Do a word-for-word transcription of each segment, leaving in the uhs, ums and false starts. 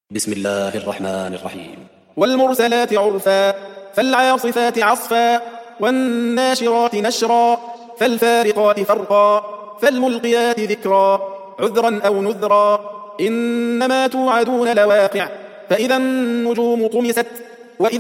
بسم الله الرحمن الرحيم. والمرسلات عرفا فالعاصفات عصفا والناشرات نشرا فالفارقات فرقا فالملقيات ذكرا عذرا أو نذرا إنما توعدون لواقع فإذا النجوم طمست وإذا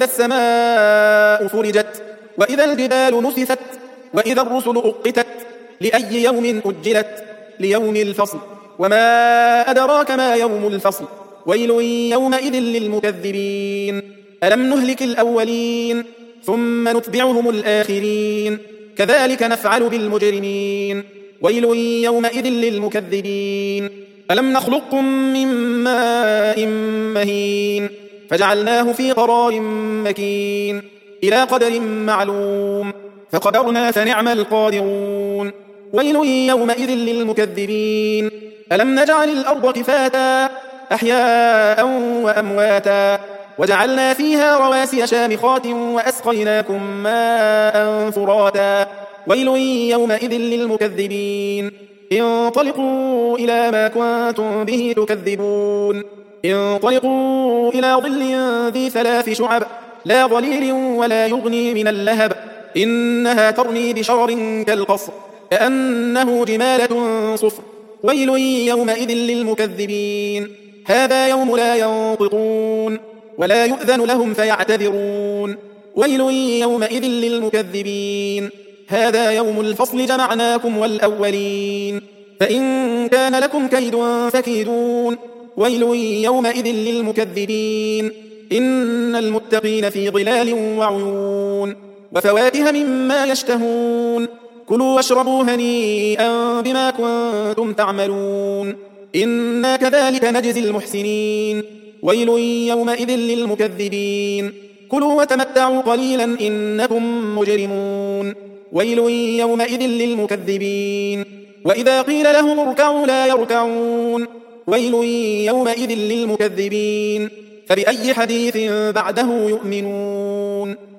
السماء فرجت وإذا الجبال نسفت وإذا الرسل أقتت لأي يوم أجلت ليوم الفصل وما أدراك ما يوم الفصل ويل يومئذ للمكذبين ألم نهلك الأولين ثم نتبعهم الآخرين كذلك نفعل بالمجرمين ويل يومئذ للمكذبين ألم نخلقكم من ماء مهين فجعلناه في قرار مكين إلى قدر معلوم فقدرنا فنعم القادرون ويل يومئذ للمكذبين ألم نجعل الأرض كفاتا أحياء وأمواتا وجعلنا فيها رواسي شامخات وأسقيناكم ماء فراتا ويل يومئذ للمكذبين انطلقوا إلى ما كنتم به تكذبون انطلقوا إلى ظل ذي ثلاث شعب لا ظليل ولا يغني من اللهب إنها ترمي بشرر كالقصر كأنه جمالة صفر ويل يومئذ للمكذبين هذا يوم لا ينطقون ولا يؤذن لهم فيعتذرون ويل يومئذ للمكذبين هذا يوم الفصل جمعناكم والأولين فإن كان لكم كيد فكيدون ويل يومئذ للمكذبين إن المتقين في ظلال وعيون وفواكه مما يشتهون كلوا واشربوا هنيئا بما كنتم تعملون إنا كذلك نجزي المحسنين ويل يومئذ للمكذبين كلوا وتمتعوا قليلا إنكم مجرمون ويل يومئذ للمكذبين وإذا قيل لهم اركعوا لا يركعون ويل يومئذ للمكذبين فبأي حديث بعده يؤمنون